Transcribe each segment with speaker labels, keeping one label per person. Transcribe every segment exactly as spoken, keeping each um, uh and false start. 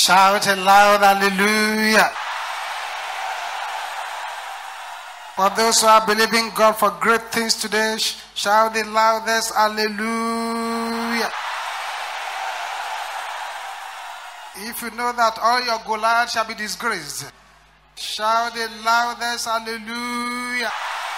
Speaker 1: Shout aloud, hallelujah. For those who are believing God for great things today, shout the loudest, hallelujah. If you know that all your Goliath shall be disgraced, shout the loudest, hallelujah.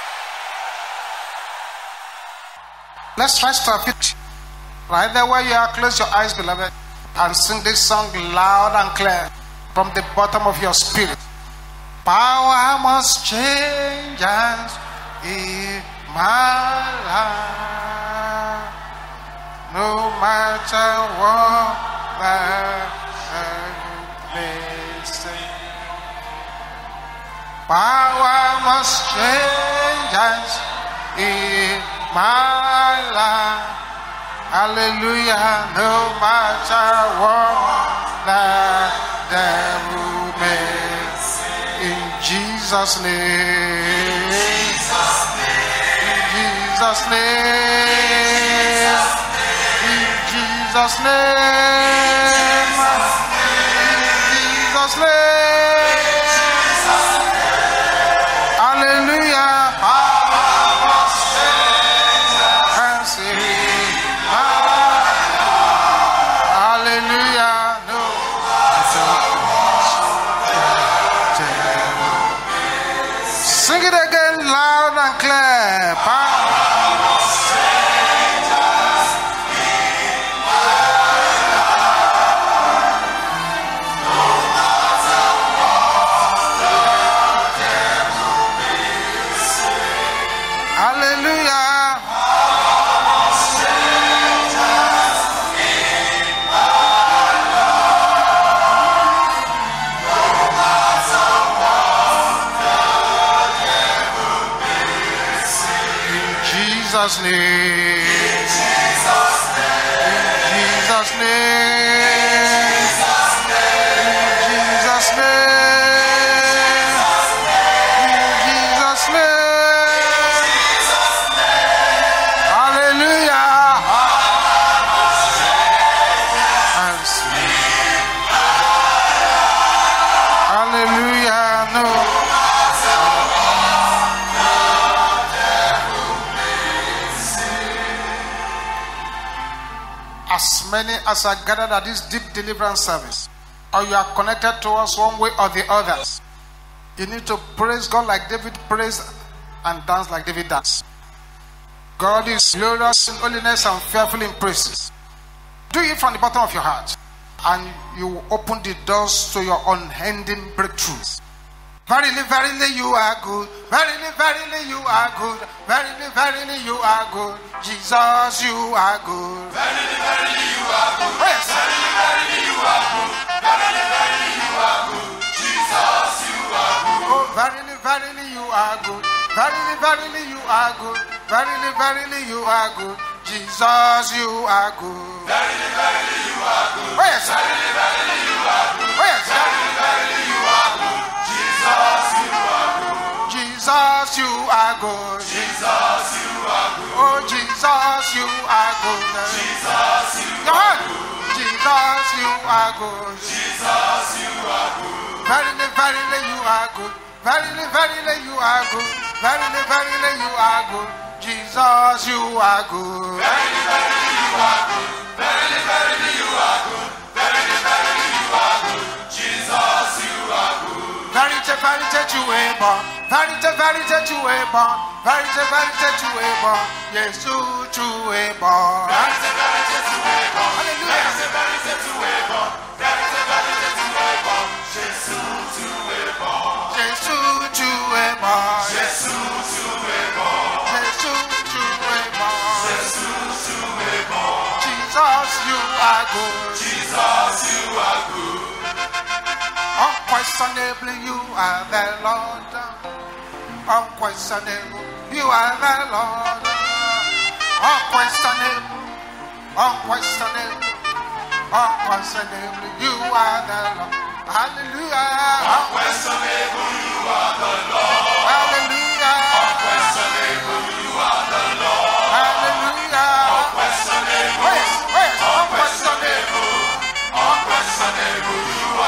Speaker 1: Let's try to our feet. Right there where you are, close your eyes, beloved, and sing this song loud and clear from the bottom of your spirit. Power must change us in my life, no matter what the may say. Power must change us in my life. Hallelujah, no matter what the devil may. In Jesus' name. In Jesus' name. In Jesus' name. In Jesus' name. Hallelujah. Jesus' name. In Jesus' name. In Jesus' name. In Jesus' name. In Jesus' name. Hallelujah. And sing. Hallelujah. No. As many as are gathered at this deep deliverance service, or you are connected to us one way or the other, you need to praise God like David praised and dance like David danced. God is glorious in holiness and fearful in praises. Do it from the bottom of your heart, and you will open the doors to your unending breakthroughs. Verily, verily, you are good. Verily, verily, you are good. Verily, verily, you are good. Jesus, you are good.
Speaker 2: Verily, verily, you are good. Yes. Verily, verily, you are good. Verily, verily, you are good. Jesus, you are good.
Speaker 1: Oh, verily, verily, you are good. Verily, verily, you are good. Verily, verily, you are good. Jesus, you are good.
Speaker 2: Verily, verily, you are good.
Speaker 1: Oh, yes.
Speaker 2: Verily, verily, you are good.
Speaker 1: Oh, yes.
Speaker 2: Verily, verily, you are good. Jesus, you are good.
Speaker 1: Jesus, you are good.
Speaker 2: Jesus, you are good.
Speaker 1: Oh, Jesus, you are good.
Speaker 2: Jesus, you are good.
Speaker 1: Jesus, you are good.
Speaker 2: Jesus, you are good.
Speaker 1: Verily, verily, you are good. Verily, verily, you are good. Verily, verily, you are good. Jesus, you are good.
Speaker 2: Verily, verily, you are good. Verily, verily, you are good. Verily, verily, you are good. Jesus, you are good.
Speaker 1: Verite, verite, tu es bon. Verite, verite, tu es bon. Verite, verite, tu es bon. Jésus, tu es bon.
Speaker 2: Verite, verite, tu es bon.
Speaker 1: Alléluia.
Speaker 2: Verite, verite, tu es bon. Verite, verite, tu es bon. Jésus, tu es bon.
Speaker 1: Jésus, tu es bon.
Speaker 2: Jésus, tu es bon.
Speaker 1: Jésus, tu es bon.
Speaker 2: Jésus, tu es bon.
Speaker 1: Jesus, you are good.
Speaker 2: Jesus, you are good.
Speaker 1: Unquestionably, you are the Lord. Unquestionable, you are the Lord. Unquestionable, unquestionable, unquestionably, you are the Lord. Hallelujah.
Speaker 2: Unquestionable, you are the Lord.
Speaker 1: Hallelujah.
Speaker 2: Unquestionable, you are the Lord.
Speaker 1: Hallelujah.
Speaker 2: Unquestionable,
Speaker 1: Where's, where's
Speaker 2: unquestionable, unquestionable, you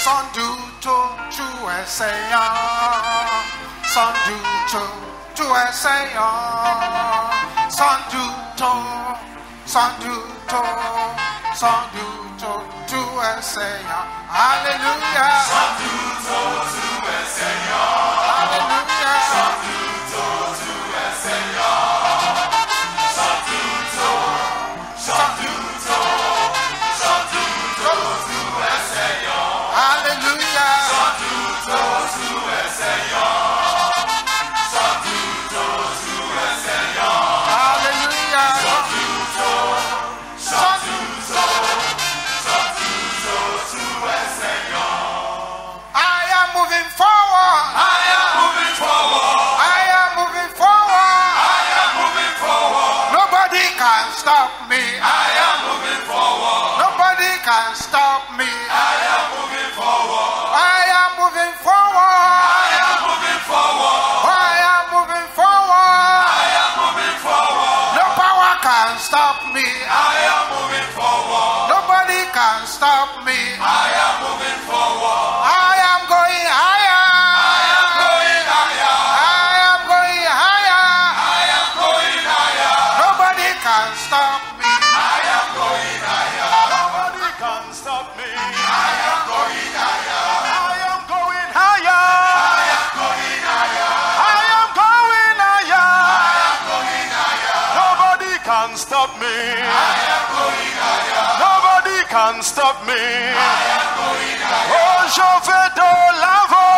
Speaker 1: Sandu to to eseya. Sandu to to eseya. Sandu to sandu to sandu to to eseya. Hallelujah.
Speaker 2: Sandu to to eseya.
Speaker 1: Hallelujah.
Speaker 2: Sandu to to eseya. Sandu to sandu to sandu to to eseya.
Speaker 1: Hallelujah.
Speaker 2: Sandu to to eseya. Sandu to to eseya.
Speaker 1: Hallelujah.
Speaker 2: Sandu to sandu to sandu to to eseya.
Speaker 1: I am moving forward.
Speaker 2: I am moving forward.
Speaker 1: I am moving forward.
Speaker 2: I am moving forward.
Speaker 1: Nobody can stop me.
Speaker 2: I am moving forward.
Speaker 1: Nobody can stop me.
Speaker 2: I am moving forward.
Speaker 1: I am moving forward.
Speaker 2: I am moving forward.
Speaker 1: I am moving forward.
Speaker 2: I am moving forward.
Speaker 1: No power can stop me.
Speaker 2: I am moving forward.
Speaker 1: Nobody can stop me.
Speaker 2: I am moving forward.
Speaker 1: I am going higher.
Speaker 2: I am going higher.
Speaker 1: I am going higher.
Speaker 2: I am going higher.
Speaker 1: Nobody can stop me.
Speaker 2: I am going higher.
Speaker 3: Nobody can stop me.
Speaker 2: I am going higher.
Speaker 3: I am going higher.
Speaker 2: I am going higher.
Speaker 3: I am going higher.
Speaker 2: I am going higher.
Speaker 3: Nobody can stop me.
Speaker 2: I am going higher.
Speaker 3: Nobody can stop me.
Speaker 2: I am going higher.
Speaker 3: Oh, je vais de l'avant.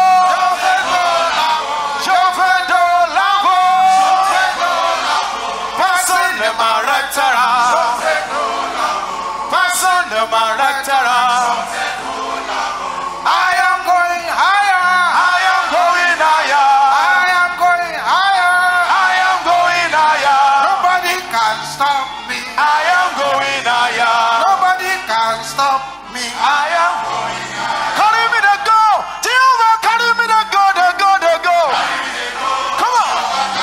Speaker 3: Je vais de l'avant. Personne ne m'arrêtera. Personne ne m'arrêtera.
Speaker 1: I am going higher.
Speaker 3: I am going higher.
Speaker 1: I am going higher.
Speaker 3: I am going higher.
Speaker 1: Nobody can stop me.
Speaker 3: I am going higher.
Speaker 1: Nobody can stop me.
Speaker 3: I am going higher. Carry me to go. Jehovah, carry me to go, to go, to go. Come on.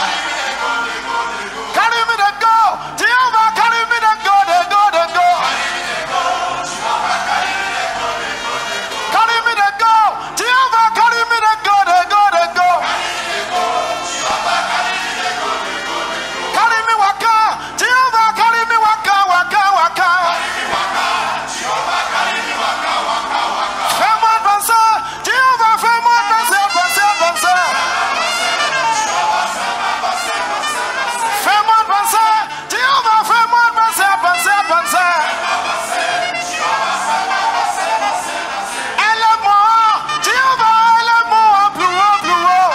Speaker 3: Carry me to go. Jehovah, carry me to go, to go, to go. Carry me to go. Jehovah, carry me to go, to go, to go. Carry me waka. Jehovah, carry me waka, waka, waka. Fais-moi danser. Jehovah, fais-moi danser, danser, danser. Fais-moi danser. Jehovah, fais-moi danser, danser, danser. Élève-moi. Jehovah, élève-moi plus haut, plus haut.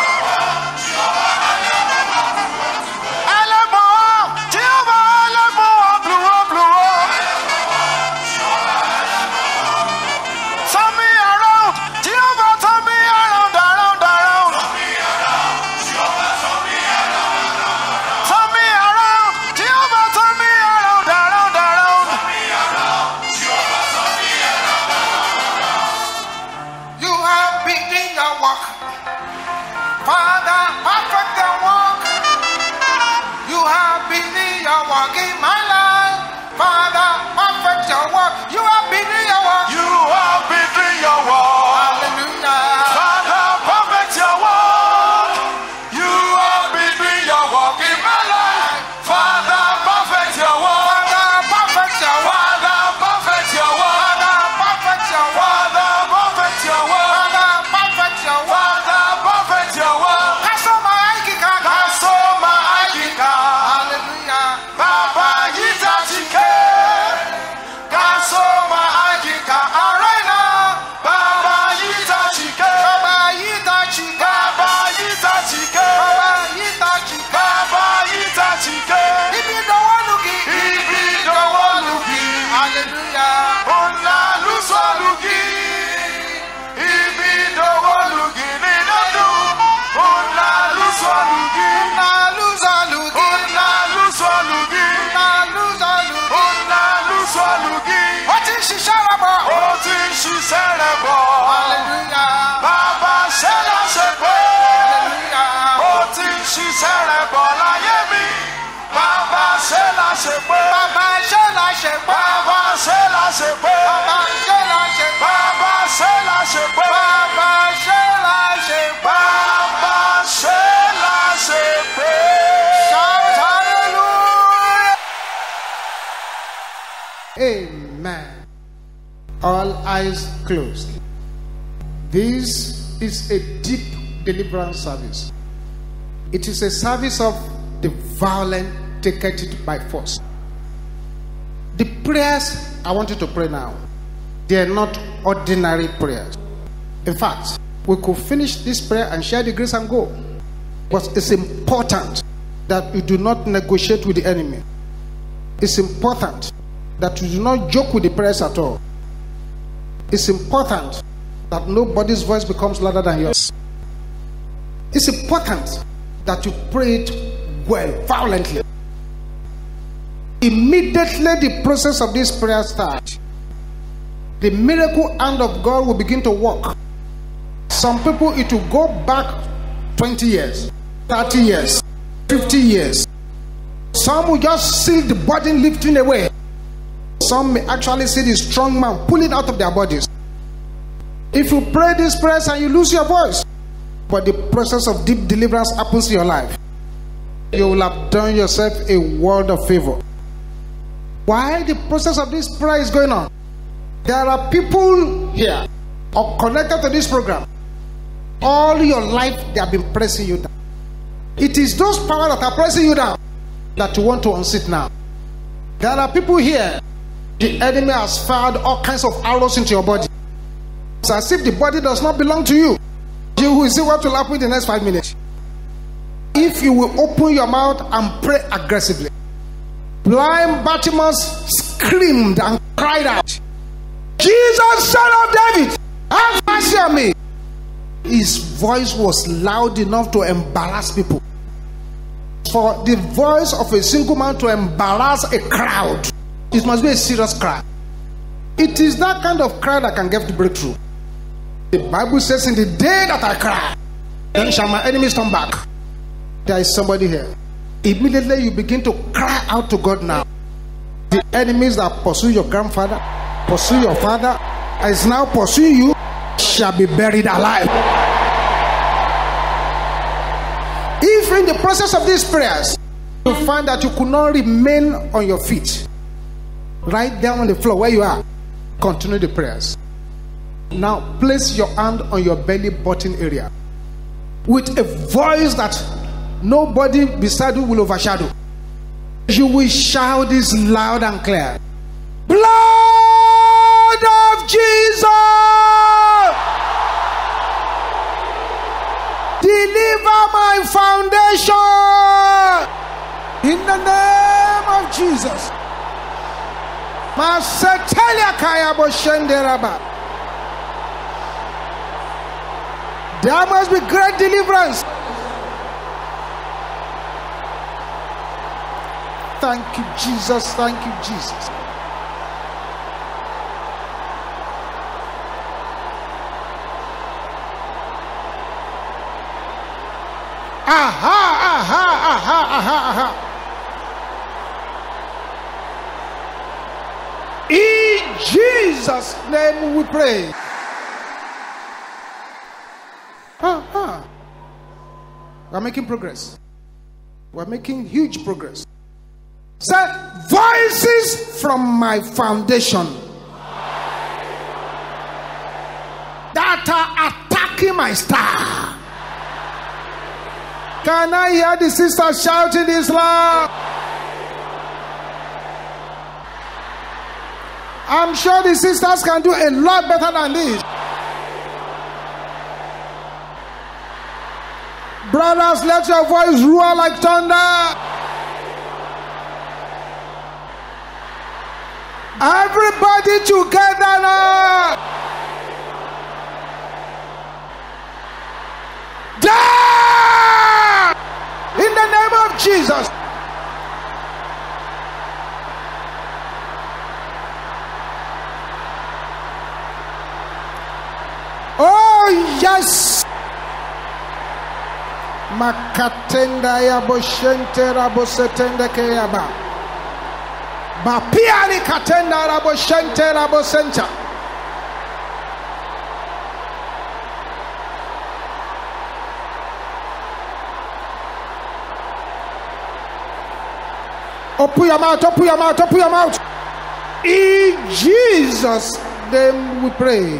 Speaker 3: Élève-moi. Jehovah, élève-moi plus haut, plus haut. Turn me around. Jehovah, turn me around, around, around. Turn me around. Jehovah, turn me around, around, around.
Speaker 1: You have begun your work. Father, perfect the work. You have begun your work in my life. Father, perfect your work. You have begun your work.
Speaker 3: You have been doing your work.
Speaker 1: Hallelujah.
Speaker 3: Father, perfect your work. You have been doing your work in my life. Father, perfect your work.
Speaker 1: Father, perfect your work.
Speaker 3: Father, perfect your work.
Speaker 1: Father, perfect your work.
Speaker 3: Father, perfect your work.
Speaker 1: Father, perfect your work.
Speaker 3: Father, perfect your work.
Speaker 1: Kasoma aikika.
Speaker 3: Kasoma aikika.
Speaker 1: Hallelujah.
Speaker 3: Baba yita chike. Kasoma aikika arena. Baba yita chike.
Speaker 1: Baba yita chika.
Speaker 3: Baba yita chike.
Speaker 1: Baba yita chika.
Speaker 3: Baba yita chike.
Speaker 1: Ibi dowo lugi.
Speaker 3: Ibi dowo lugi.
Speaker 1: Hallelujah.
Speaker 3: Ona luso lugi. Ibi dowo lugi ni dodo. Ona luso lugi.
Speaker 1: Na luza lugi.
Speaker 3: Ona luso lugi.
Speaker 1: Na luza lugi.
Speaker 3: Ona luso lugi.
Speaker 1: Ó ti ń ṣiṣẹ́ rẹ̀ bọ̀.
Speaker 3: Ó ti ń ṣiṣẹ́ rẹ̀ bọ̀.
Speaker 1: Hallelujah.
Speaker 3: Bàbá ṣe láṣẹ pé.
Speaker 1: Hallelujah.
Speaker 3: Ó ti ń ṣiṣẹ́ rẹ̀ bọ̀ láyé mi. Bàbá ṣe láṣẹ pé.
Speaker 1: Bàbá ṣe la ṣe pé.
Speaker 3: Bàbá ṣe láṣẹ pé.
Speaker 1: Bàbá ṣe la ṣe pé.
Speaker 3: Bàbá c'est lâché,
Speaker 1: Baba ṣe láṣẹ pé.
Speaker 3: Baba, c'est lâché,
Speaker 1: Shout hallelujah. Amen. All eyes closed. This is a deep deliverance service. It is a service of the violent taken it by force. The prayers I want you to pray now, they are not ordinary prayers. In fact, we could finish this prayer and share the grace and go. But it's important that you do not negotiate with the enemy. It's important that you do not joke with the prayers at all. It's important that nobody's voice becomes louder than yours. It's important that you pray it well, violently. Immediately the process of this prayer starts, the miracle hand of God will begin to work. Some people, it will go back twenty years, thirty years, fifty years. Some will just see the burden lifting away. Some may actually see the strong man pulling out of their bodies. If you pray these prayers and you lose your voice, but the process of deep deliverance happens in your life, you will have done yourself a world of favor. Why the process of this prayer is going on? There are people here or connected to this program. All your life they have been pressing you down. It is those powers that are pressing you down that you want to unseat now. There are people here, the enemy has fired all kinds of arrows into your body. It's as if the body does not belong to you. You will see what will happen in the next five minutes. If you will open your mouth and pray aggressively. Blind Bartimaeus screamed and cried out, Jesus, son of David, have mercy on me. His voice was loud enough to embarrass people. For the voice of a single man to embarrass a crowd, it must be a serious cry. It is that kind of cry that can get the breakthrough. The Bible says, in the day that I cry, then shall my enemies turn back. There is somebody here. Immediately you begin to cry out to God now. The enemies that pursue your grandfather, pursue your father, is now pursuing you, shall be buried alive. If in the process of these prayers you find that you could not remain on your feet, right down on the floor where you are, continue the prayers. Now place your hand on your belly button area with a voice that nobody beside you will overshadow. You will shout this loud and clear. Blood of Jesus, deliver my foundation in the name of Jesus. Masetelia kaya boshenderaba. There must be great deliverance. Thank you, Jesus. Thank you, Jesus. Aha, aha, aha, aha, aha. In Jesus' name we pray. Ah, ah. We're making progress. We're making huge progress. Say, voices from my foundation that are attacking my star. Can I hear the sisters shouting this loud? I'm sure the sisters can do a lot better than this. Brothers, let your voice roar like thunder. Everybody together now. Down! In the name of Jesus. Oh yes. Makatenda ya boshente rabosetende keyaba. Bapiani katenda raboshente rabosenta. Open your mouth, open your mouth, open your mouth. In Jesus' name we pray.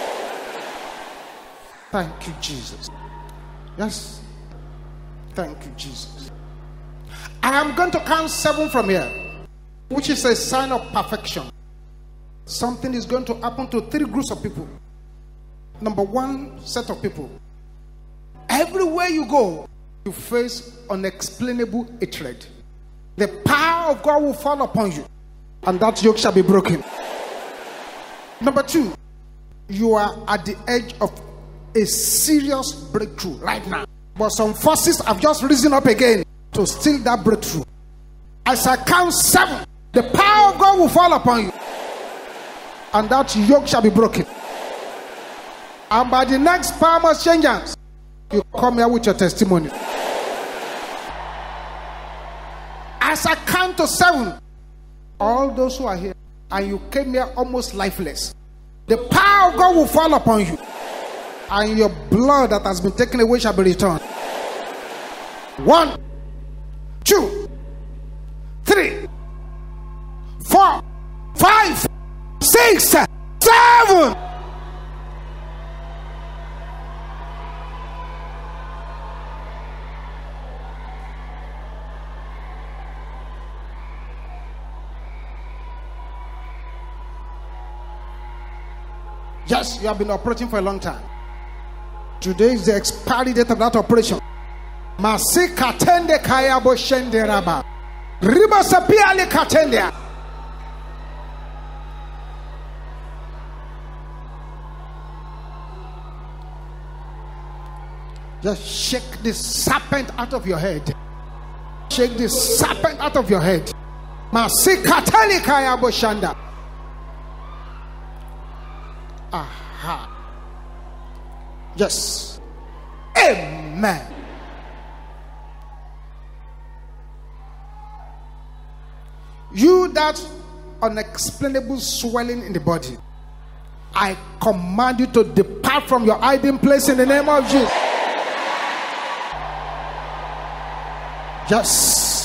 Speaker 1: Thank you, Jesus. Yes. Thank you, Jesus. I am going to count seven from here, which is a sign of perfection. Something is going to happen to three groups of people. Number one set of people. Everywhere you go, you face unexplainable hatred. The power of God will fall upon you, and that yoke shall be broken. Number two, you are at the edge of a serious breakthrough right now, but some forces have just risen up again to steal that breakthrough. As I count seven, the power of God will fall upon you, and that yoke shall be broken. And by the next power must change hands, you come here with your testimony. As I count to seven, all those who are here and you came here almost lifeless, the power of God will fall upon you, and your blood that has been taken away shall be returned. One, two, three, four, five, six, seven. Yes, you have been operating for a long time. Today is the expiry date of that operation. Masika tende kaya bo shende raba. Riba sapia le katende. Just shake the serpent out of your head. Shake the serpent out of your head. Masika tele kaya bo shanda. Aha. Yes. Amen. You that unexplainable swelling in the body, I command you to depart from your hiding place in the name of Jesus. Yes.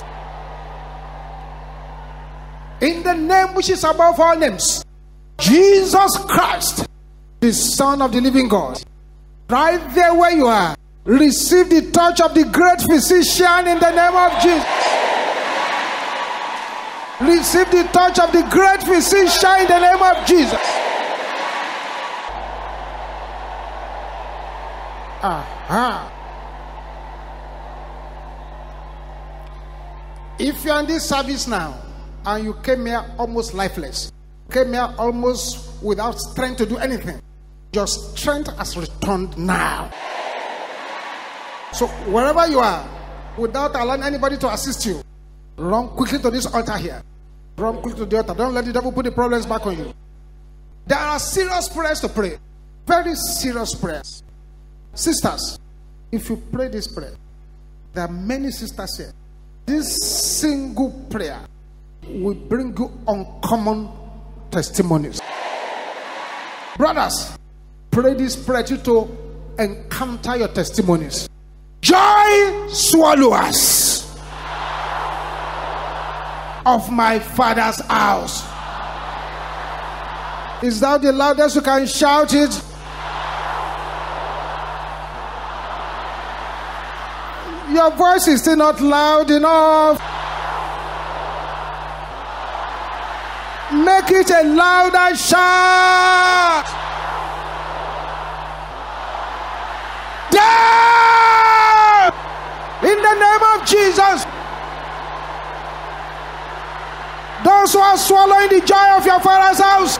Speaker 1: In the name which is above all names, Jesus Christ, the Son of the living God. Right there where you are, receive the touch of the great physician in the name of Jesus. Receive the touch of the great physician in the name of Jesus. Aha. If you are in this service now and you came here almost lifeless, came here almost without strength to do anything, your strength has returned now. So wherever you are, without allowing anybody to assist you, run quickly to this altar here. Run quickly to the altar. Don't let the devil put the problems back on you. There are serious prayers to pray. Very serious prayers. Sisters, if you pray this prayer, there are many sisters here. This single prayer will bring you uncommon testimonies. Brothers, pray this prayer to encounter your testimonies. Joy swallowers of my Father's house. Is that the loudest you can shout it? Your voice is still not loud enough. Make it a louder shout. Down! In the name of Jesus. Those who are swallowing the joy of your Father's house,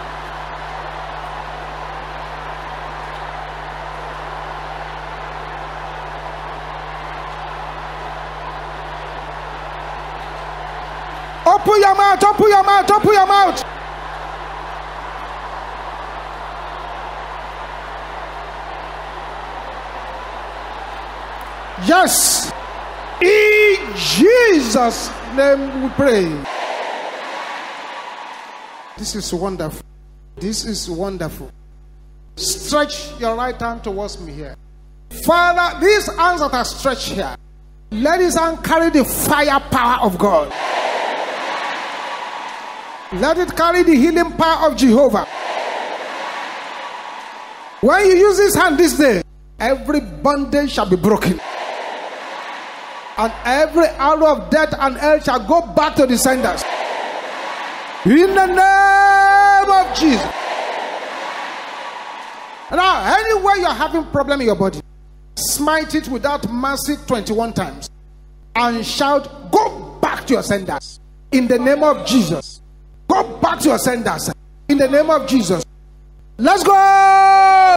Speaker 1: open your mouth, open your mouth, open your mouth. Yes. In Jesus' name we pray. This is wonderful. This is wonderful. Stretch your right hand towards me here. Father, these hands that are stretched here, let his hand carry the fire power of God. Let it carry the healing power of Jehovah. When you use this hand this day, every bondage shall be broken. And every arrow of death and hell shall go back to the senders. In the name of Jesus. Now, anywhere you're having problem in your body, smite it without mercy twenty-one times. And shout, go back to your senders. In the name of Jesus. Go back to your senders. In the name of Jesus. Let's go!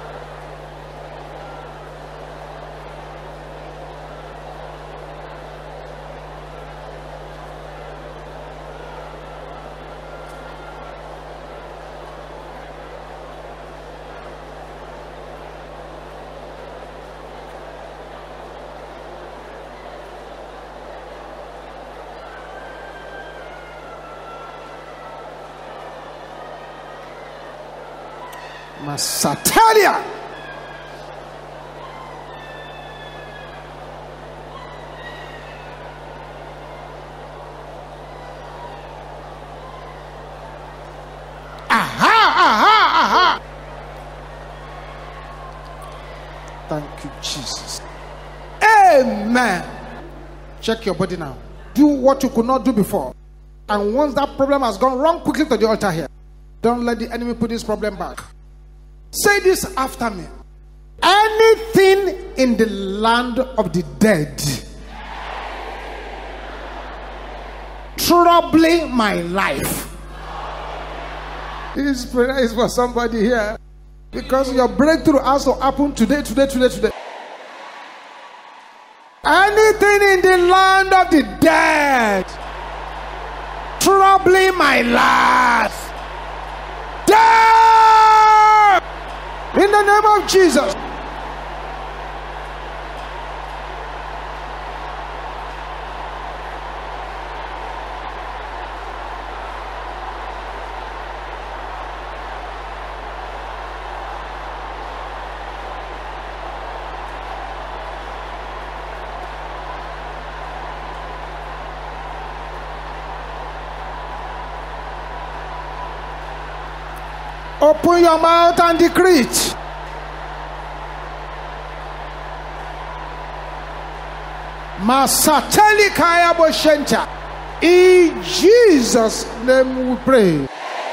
Speaker 1: Masatalia. Aha, aha, aha. Thank you, Jesus. Amen. Check your body now. Do what you could not do before. And once that problem has gone, run quickly to the altar here. Don't let the enemy put this problem back. Say this after me. Anything in the land of the dead troubling my life. This prayer is for somebody here. Because your breakthrough has to happen today, today, today, today. Anything in the land of the dead troubling my life. Dead! In the name of Jesus. Open your mouth and decree it. Masateli kaya boshenta. In Jesus' name we pray.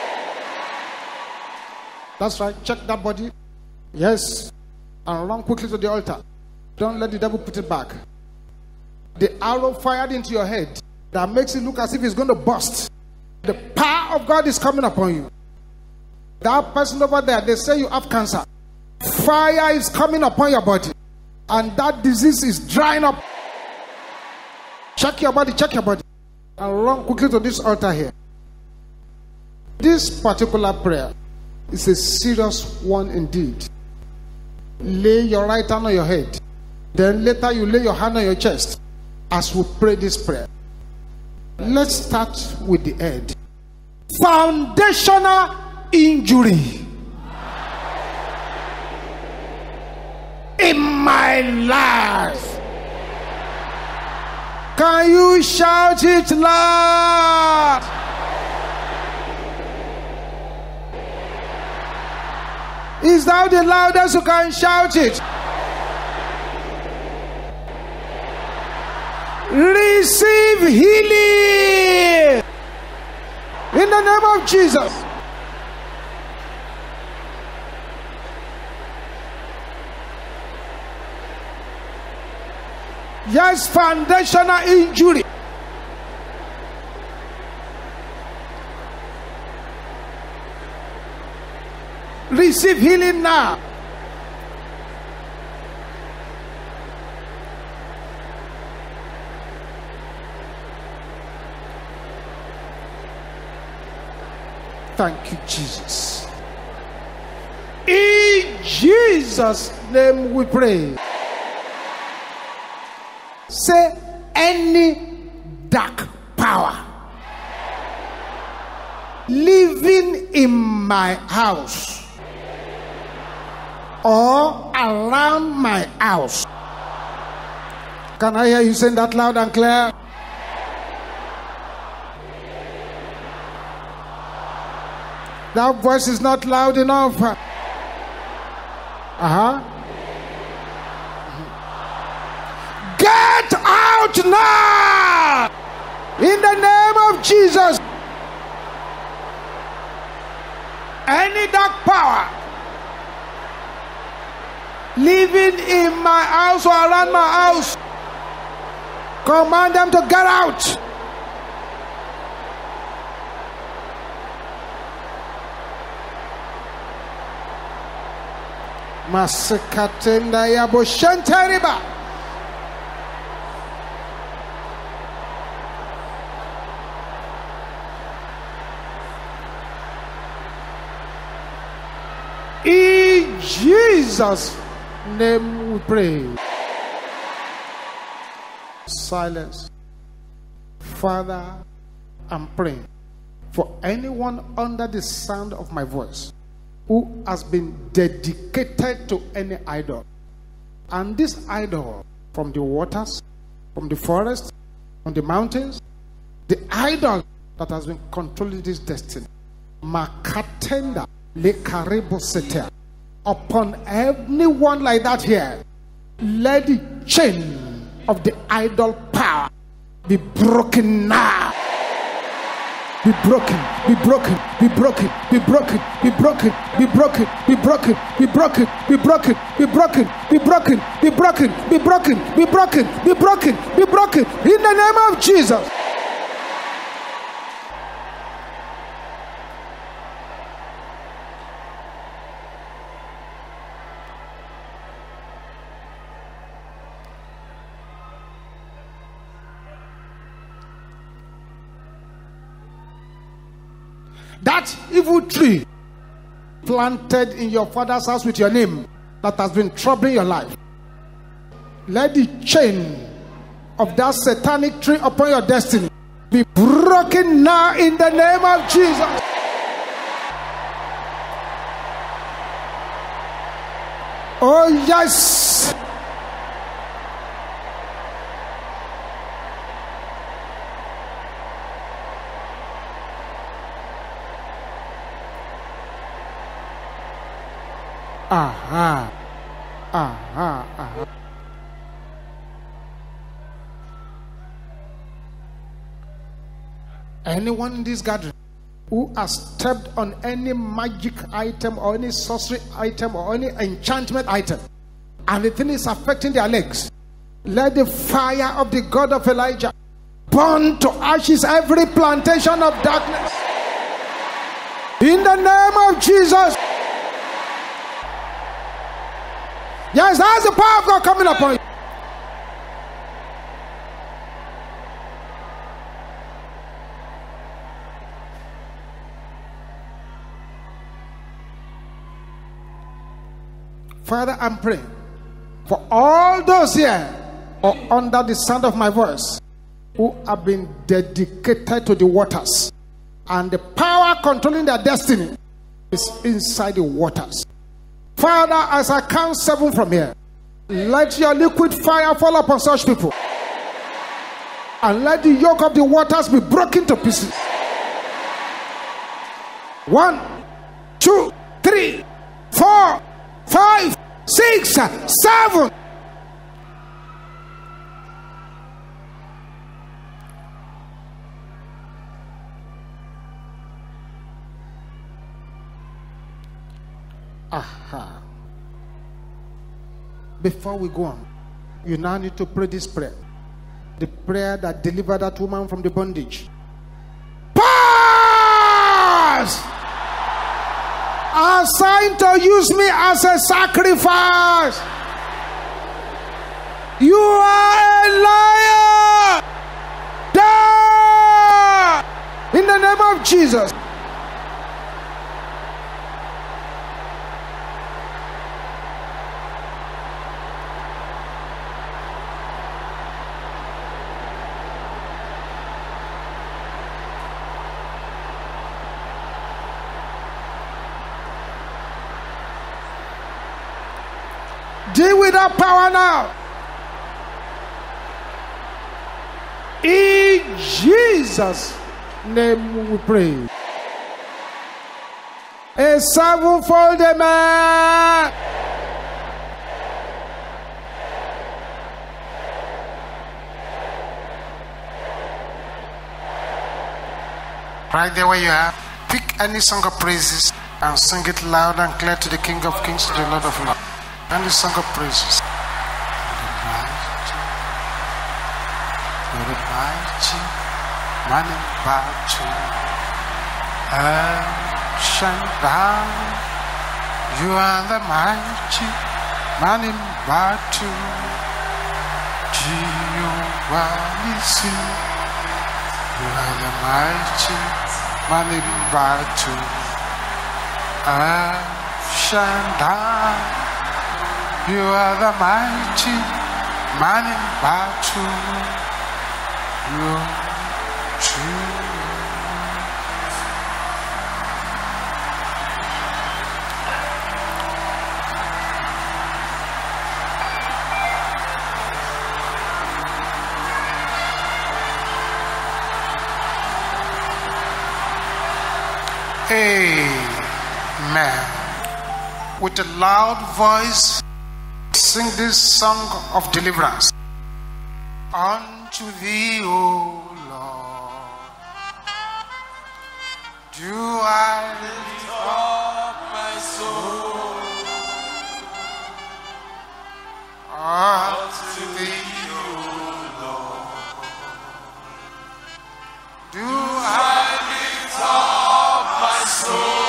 Speaker 1: That's right. Check that body. Yes. And run quickly to the altar. Don't let the devil put it back. The arrow fired into your head that makes it look as if it's going to burst. The power of God is coming upon you. That person over there, they say you have cancer. Fire is coming upon your body. And that disease is drying up. Check your body, check your body. And run quickly to this altar here. This particular prayer is a serious one indeed. Lay your right hand on your head. Then later you lay your hand on your chest as we pray this prayer. Let's start with the head. Foundational injury in my life. Can you shout it loud? Is that the loudest who can shout it? Receive healing in the name of Jesus. Yes, foundational injury. Receive healing now. Thank you, Jesus. In Jesus' name we pray. Say, any dark power living in my house or around my house. Can I hear you saying that loud and clear? That voice is not loud enough. Uh-huh. Get out now! In the name of Jesus. Any dark power living in my house or around my house, command them to get out. Masekatenda yabo shanteriba. In Jesus' name we pray. Silence. Father, I'm praying for anyone under the sound of my voice who has been dedicated to any idol. And this idol, from the waters, from the forest, from the mountains, the idol that has been controlling this destiny. Makatenda le karibo sete. Upon anyone like that here, let the chain of the idol power be broken now. Be broken, be broken, be broken, be broken, be broken, be broken, be broken, be broken, be broken, be broken, be broken, be broken, be broken, be broken, be broken, be broken, in the name of Jesus. That evil tree planted in your father's house with your name that has been troubling your life, let the chain of that satanic tree upon your destiny be broken now in the name of Jesus. Oh yes. Aha. Aha. Aha. Anyone in this gathering who has stepped on any magic item or any sorcery item or any enchantment item, and the thing is affecting their legs, let the fire of the God of Elijah burn to ashes every plantation of darkness. In the name of Jesus. Yes, that's the power of God coming upon you. Father, I'm praying for all those here or under the sound of my voice who have been dedicated to the waters, and the power controlling their destiny is inside the waters. Father, as I count seven from here, let your liquid fire fall upon such people, and let the yoke of the waters be broken to pieces. One, two, three, four, five, six, seven. Aha. Before we go on, you now need to pray this prayer. The prayer that delivered that woman from the bondage. Pause! Assigned to use me as a sacrifice. You are a liar. Die! In the name of Jesus. Deal with that power now. In Jesus' name we pray. A sevenfold amen. Right there where you are, pick any song of praises and sing it loud and clear to the King of Kings, to the Lord of Lords. Any song of praises. You're the mighty, man in battle. El Shaddai, you are the mighty, man in battle. Jehovah Nissi, you are the mighty, man in battle. El Shaddai, you are the mighty, man in battle. You're true. Amen. With a loud voice, sing this song of deliverance. Unto thee, O Lord, do I lift up my soul. Unto thee, O Lord, do I lift up my soul.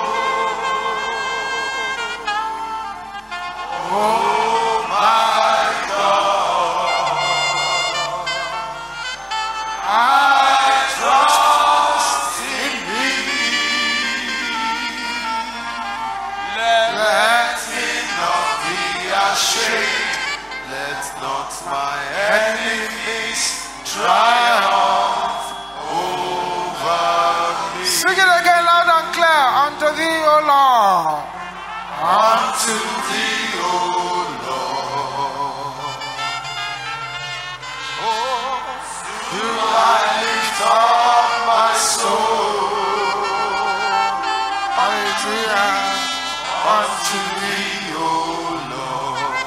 Speaker 1: Oh my God, I trust in thee. Let, let me not be ashamed. Let not my enemies triumph over me. Sing it again loud and clear. Unto thee, O Lord. Unto thee, O Lord. Oh, do I lift up my soul. Hallelujah. Unto thee, O Lord.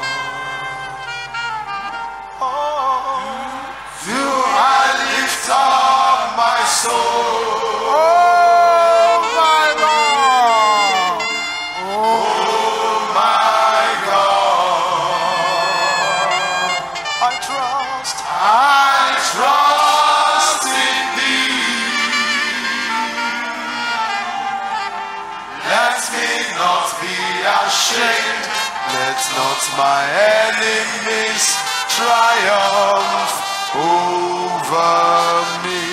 Speaker 1: Oh, do I lift up my soul. Ashamed. Let not my enemies triumph over me.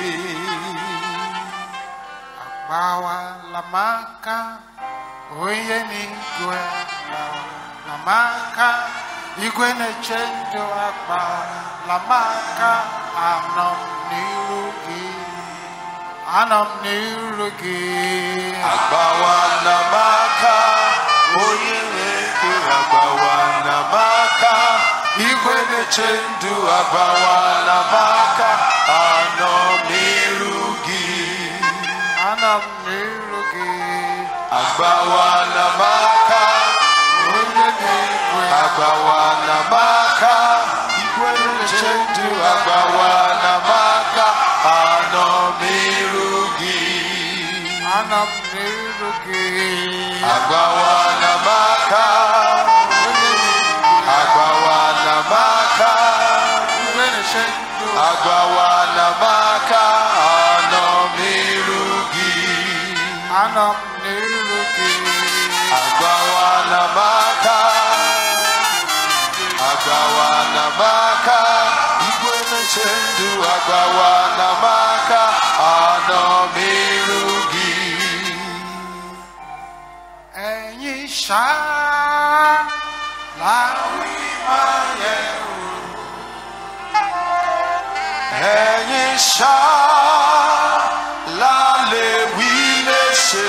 Speaker 1: Agbawa lamaka, oye nigwe lamaka, igwe nechendo agbawa lamaka, anom nirugi, anom nirugi. Agbawa lamaka. Oye neke agbawa namaka, igwe nechendu agbawa namaka, anamirugi, anamirugi, agbawa namaka, oye neke agbawa namaka, igwe nechendu agbawa namaka, anamirugi, anamirugi. Agbawa namaka, agbawa namaka, agbawa namaka, anamirugi, anamirugi, agbawa namaka, agbawa namaka, igwe nechendu agbawa namaka, anamirugi. Sha la wi ma ye ẹ̀yin sha la le wi le ṣe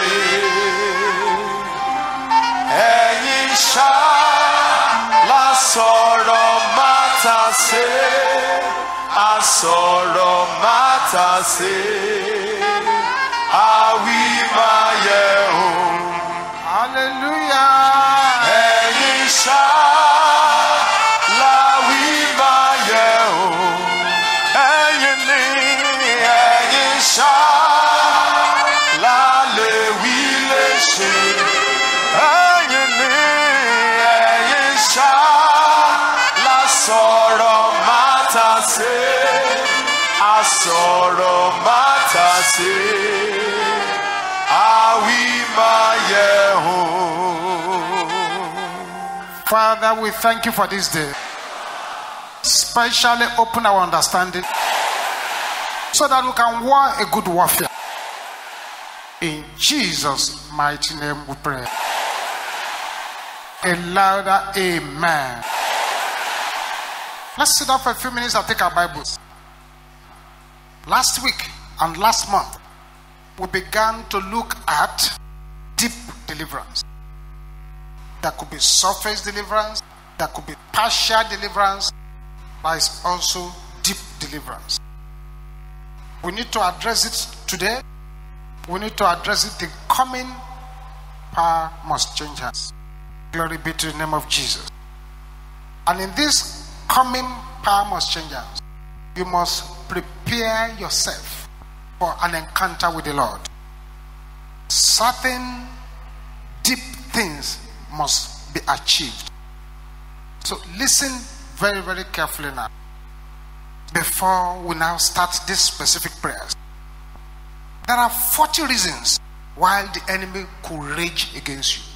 Speaker 1: ẹ̀yin sha la sọ̀rọ̀ mata se a sọ̀rọ̀ mata se a wi ma ye o.
Speaker 3: Ayini Ayisha La Soro Matase Asoro Matase Awima Yehu.
Speaker 1: Father, we thank you for this day. Especially open our understanding so that we can war a good warfare. In Jesus' mighty name we pray. A louder amen. Let's sit down for a few minutes and take our Bibles. Last week and last month, we began to look at deep deliverance. There could be surface deliverance, there could be partial deliverance, there is also deep deliverance. We need to address it today. We need to address it. The coming power must change us. Glory be to the name of Jesus. And in this coming power must change us, you must prepare yourself for an encounter with the Lord. Certain deep things must be achieved. So listen very, very carefully now before we now start these specific prayers. There are forty reasons why the enemy could rage against you.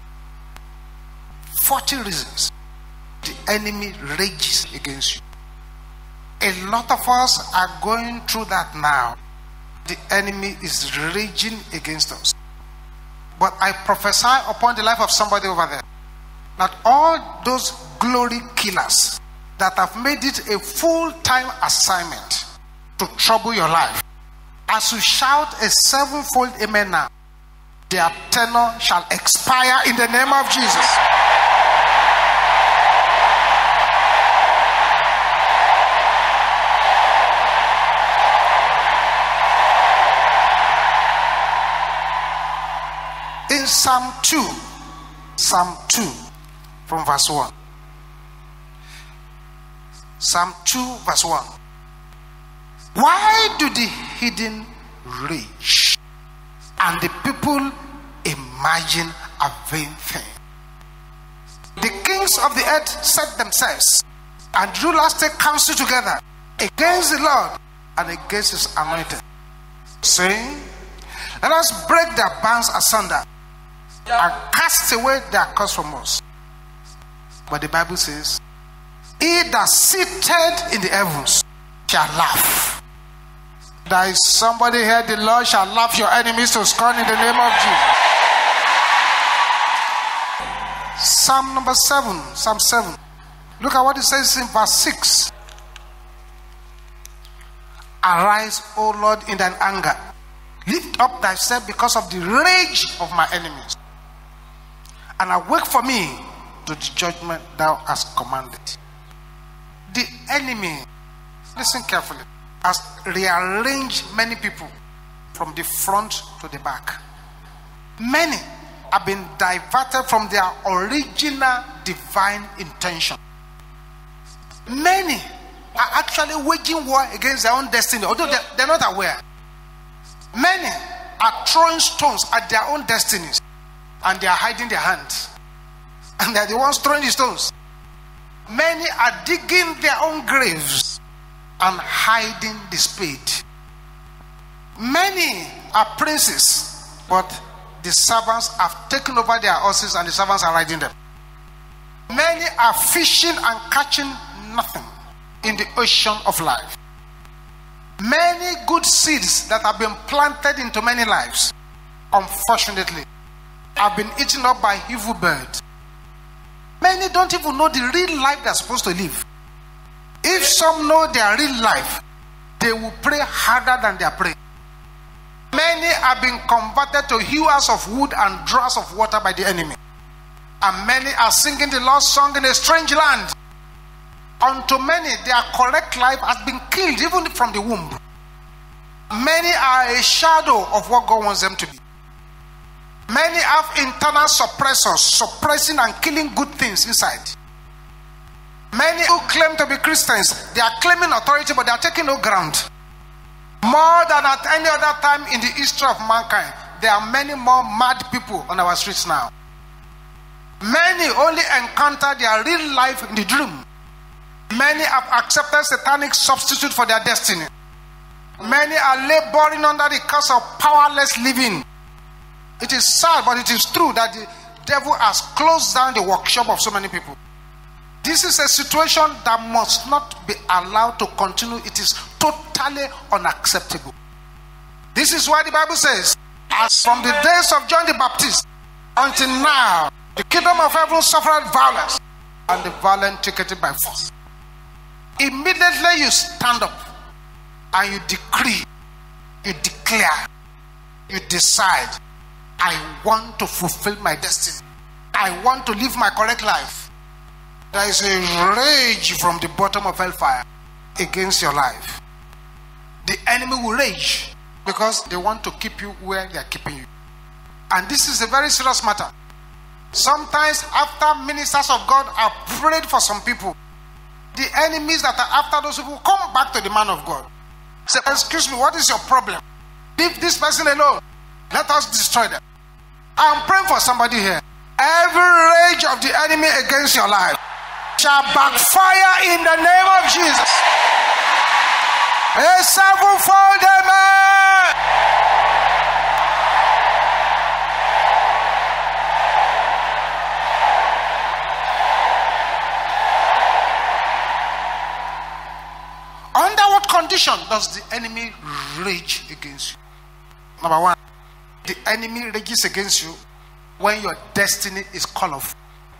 Speaker 1: forty reasons the enemy rages against you. A lot of us are going through that now. The enemy is raging against us. But I prophesy upon the life of somebody over there that all those glory killers that have made it a full-time assignment to trouble your life, as you shout a sevenfold amen now, their tenure shall expire in the name of Jesus. In Psalm two, Psalm two, from verse one. Psalm two, verse one. Why do the hidden rage and the people imagine a vain thing? The kings of the earth set themselves, and rulers take counsel together against the Lord and against his anointed, saying, let us break their bands asunder and cast away their curse from us. But the Bible says, he that seated in the heavens shall laugh. There is somebody here, the Lord shall laugh your enemies to scorn in the name of Jesus. Psalm number seven, Psalm seven. Look at what it says in verse six. Arise, O Lord, in thine anger. Lift up thyself because of the rage of my enemies, and awake for me to the judgment thou hast commanded. The enemy, listen carefully, has rearranged many people from the front to the back. Many have been diverted from their original divine intention. Many are actually waging war against their own destiny, although they're, they're not aware. Many are throwing stones at their own destinies, and they are hiding their hands, and they are the ones throwing the stones. Many are digging their own graves and hiding the spade. Many are princes, but the servants have taken over their horses and the servants are riding them. Many are fishing and catching nothing in the ocean of life. Many good seeds that have been planted into many lives, unfortunately, have been eaten up by evil birds. Many don't even know the real life they're supposed to live. If some know their real life, they will pray harder than they are praying. Many have been converted to hewers of wood and drawers of water by the enemy. And many are singing the Lord's song in a strange land. Unto many, their correct life has been killed even from the womb. Many are a shadow of what God wants them to be. Many have internal suppressors, suppressing and killing good things inside. Many who claim to be Christians, they are claiming authority, but they are taking no ground. More than at any other time in the history of mankind, there are many more mad people on our streets now. Many only encounter their real life in the dream. Many have accepted satanic substitute for their destiny. Many are laboring under the curse of powerless living. It is sad, but it is true that the devil has closed down the workshop of so many people. This is a situation that must not be allowed to continue. It is totally unacceptable. This is why the Bible says, as from the days of John the Baptist until now, the kingdom of heaven suffered violence, and the violent took it by force. Immediately you stand up and you decree, you declare, you decide, I want to fulfill my destiny. I want to live my correct life. There is a rage from the bottom of hellfire against your life. The enemy will rage because they want to keep you where they are keeping you. And this is a very serious matter. Sometimes after ministers of God have prayed for some people, the enemies that are after those people come back to the man of God. Say, excuse me, what is your problem? Leave this person alone. Let us destroy them. I'm praying for somebody here. Every rage of the enemy against your life shall backfire in the name of Jesus. A sevenfold amen. Under what condition does the enemy rage against you? Number one, the enemy rages against you when your destiny is colorful.